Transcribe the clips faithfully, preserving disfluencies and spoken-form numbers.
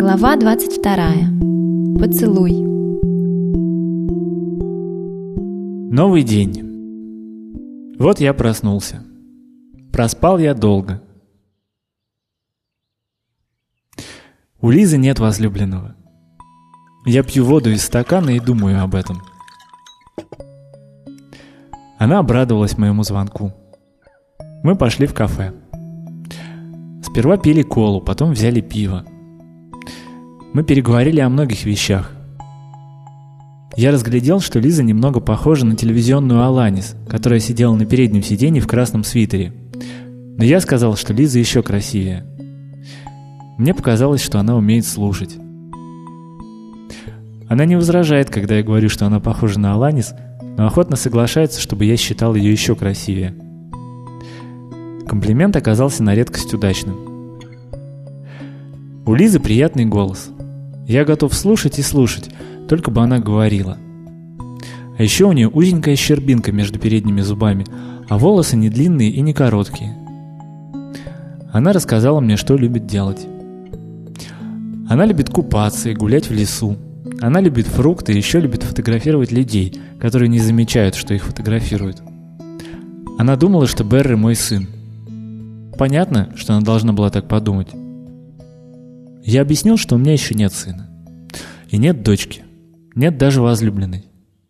Глава двадцать вторая. Поцелуй. Новый день. Вот я проснулся. Проспал я долго. У Лизы нет возлюбленного. Я пью воду из стакана и думаю об этом. Она обрадовалась моему звонку. Мы пошли в кафе. Сперва пили колу, потом взяли пиво. Мы переговорили о многих вещах. Я разглядел, что Лиза немного похожа на телевизионную Аланис, которая сидела на переднем сиденье в красном свитере. Но я сказал, что Лиза еще красивее. Мне показалось, что она умеет слушать. Она не возражает, когда я говорю, что она похожа на Аланис, но охотно соглашается, чтобы я считал ее еще красивее. Комплимент оказался на редкость удачным. У Лизы приятный голос. Я готов слушать и слушать, только бы она говорила. А еще у нее узенькая щербинка между передними зубами, а волосы не длинные и не короткие. Она рассказала мне, что любит делать. Она любит купаться и гулять в лесу. Она любит фрукты и еще любит фотографировать людей, которые не замечают, что их фотографируют. Она думала, что Берри мой сын. Понятно, что она должна была так подумать. Я объяснил, что у меня еще нет сына. И нет дочки. Нет даже возлюбленной.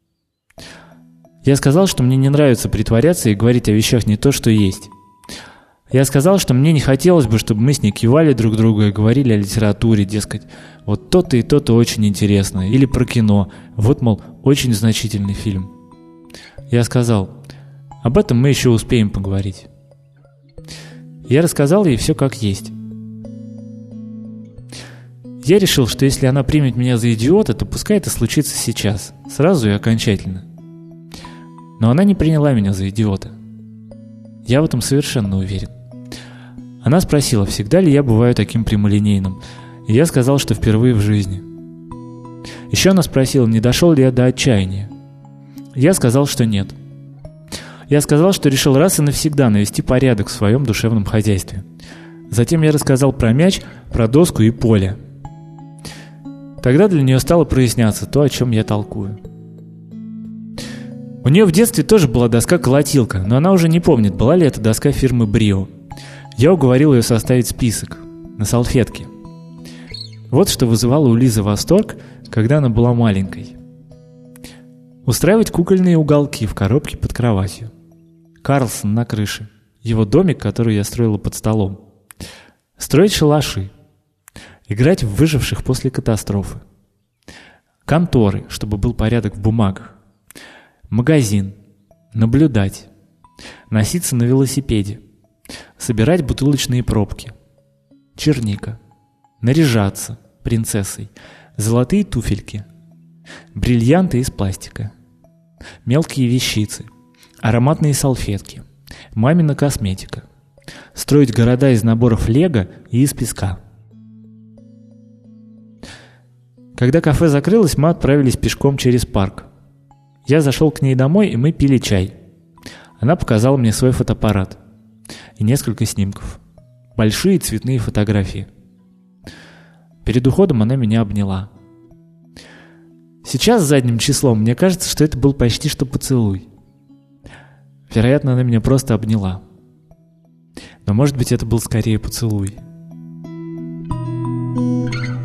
Я сказал, что мне не нравится притворяться и говорить о вещах не то, что есть. Я сказал, что мне не хотелось бы, чтобы мы с ней кивали друг другу и говорили о литературе, дескать, вот то-то и то-то очень интересно, или про кино, вот, мол, очень значительный фильм. Я сказал, об этом мы еще успеем поговорить. Я рассказал ей все как есть. Я решил, что если она примет меня за идиота, то пускай это случится сейчас, сразу и окончательно. Но она не приняла меня за идиота. Я в этом совершенно уверен. Она спросила, всегда ли я бываю таким прямолинейным, и я сказал, что впервые в жизни. Еще она спросила, не дошел ли я до отчаяния. Я сказал, что нет. Я сказал, что решил раз и навсегда навести порядок в своем душевном хозяйстве. Затем я рассказал про мяч, про доску и поле. Тогда для нее стало проясняться то, о чем я толкую. У нее в детстве тоже была доска-колотилка, но она уже не помнит, была ли это доска фирмы Брио. Я уговорил ее составить список на салфетке. Вот что вызывало у Лизы восторг, когда она была маленькой. Устраивать кукольные уголки в коробке под кроватью. Карлсон на крыше. Его домик, который я строила под столом. Строить шалаши. Играть в выживших после катастрофы. Конторы, чтобы был порядок в бумагах. Магазин. Наблюдать. Носиться на велосипеде. Собирать бутылочные пробки. Черника. Наряжаться принцессой. Золотые туфельки. Бриллианты из пластика. Мелкие вещицы. Ароматные салфетки. Мамина косметика. Строить города из наборов лего и из песка. Когда кафе закрылось, мы отправились пешком через парк. Я зашел к ней домой, и мы пили чай. Она показала мне свой фотоаппарат и несколько снимков. Большие цветные фотографии. Перед уходом она меня обняла. Сейчас задним числом мне кажется, что это был почти что поцелуй. Вероятно, она меня просто обняла. Но может быть, это был скорее поцелуй.